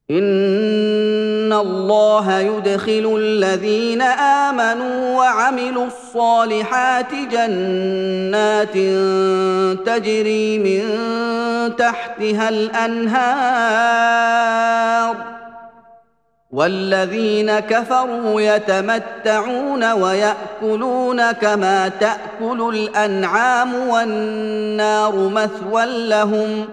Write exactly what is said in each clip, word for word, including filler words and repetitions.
إن الله يدخل الذين آمنوا وعملوا الصالحات جنات تجري من تحتها الأنهار والذين كفروا يتمتعون ويأكلون كما تأكل الأنعام والنار مثوى لهم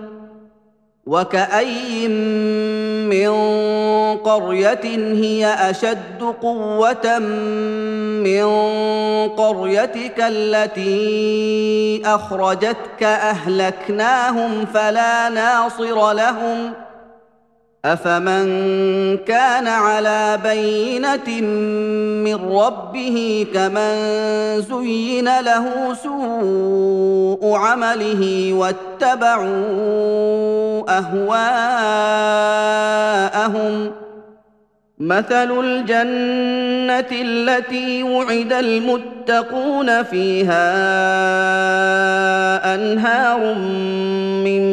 وكأي من قرية هي أشد قوة من قريتك التي أخرجتك أهلكناهم فلا ناصر لهم أفمن كان على بينة من ربه كمن زين له سوء عمله واتبعوا أهواءهم مثل الجنة التي وعد المتقون فيها أنهار من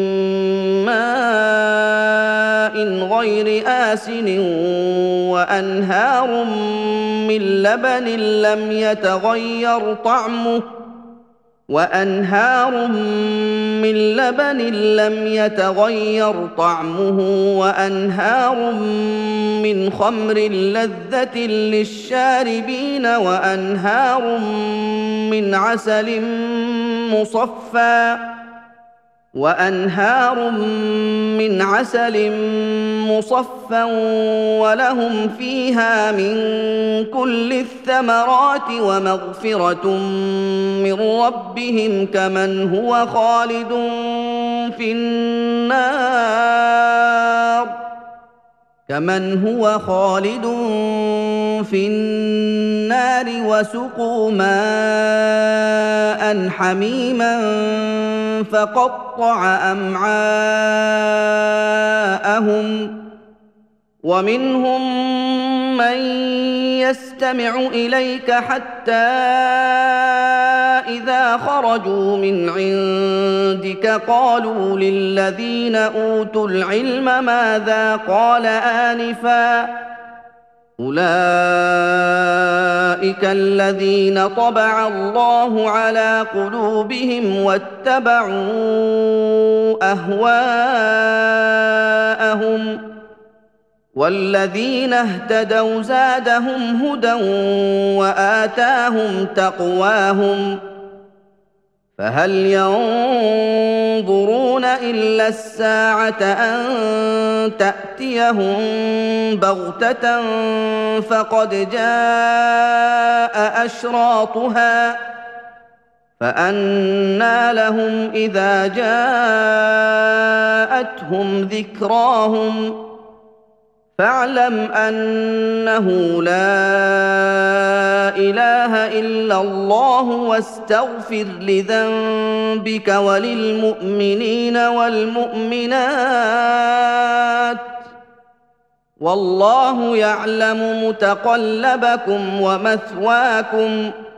ماء غير آسن وأنهار من لبن لم يتغير طعمه وأنهار من لبن لم يتغير طعمه وأنهار من خمر لذة للشاربين وأنهار من عسل مصفى وأنهار من عسل مصفى ولهم فيها من كل الثمرات ومغفرة من ربهم كمن هو خالد في النار كمن هو خالد في النار وسقوا ماء حميما فقطع أمعاءهم ومنهم من يستمع إليك حتى إذا خرجوا من عندك قالوا للذين أوتوا العلم ماذا قال آنفا أولئك الذين طبع الله على قلوبهم واتبعوا أهواءهم والذين اهتدوا زادهم هدى وآتاهم تقواهم فهل ينظرون إلا الساعة أن تأتيهم بغتة فقد جاء أشراطها فأنى لهم إذا جاءتهم ذكراهم فاعلم أنه لا إله إلا الله واستغفر لذنبك وللمؤمنين والمؤمنات والله يعلم متقلبكم ومثواكم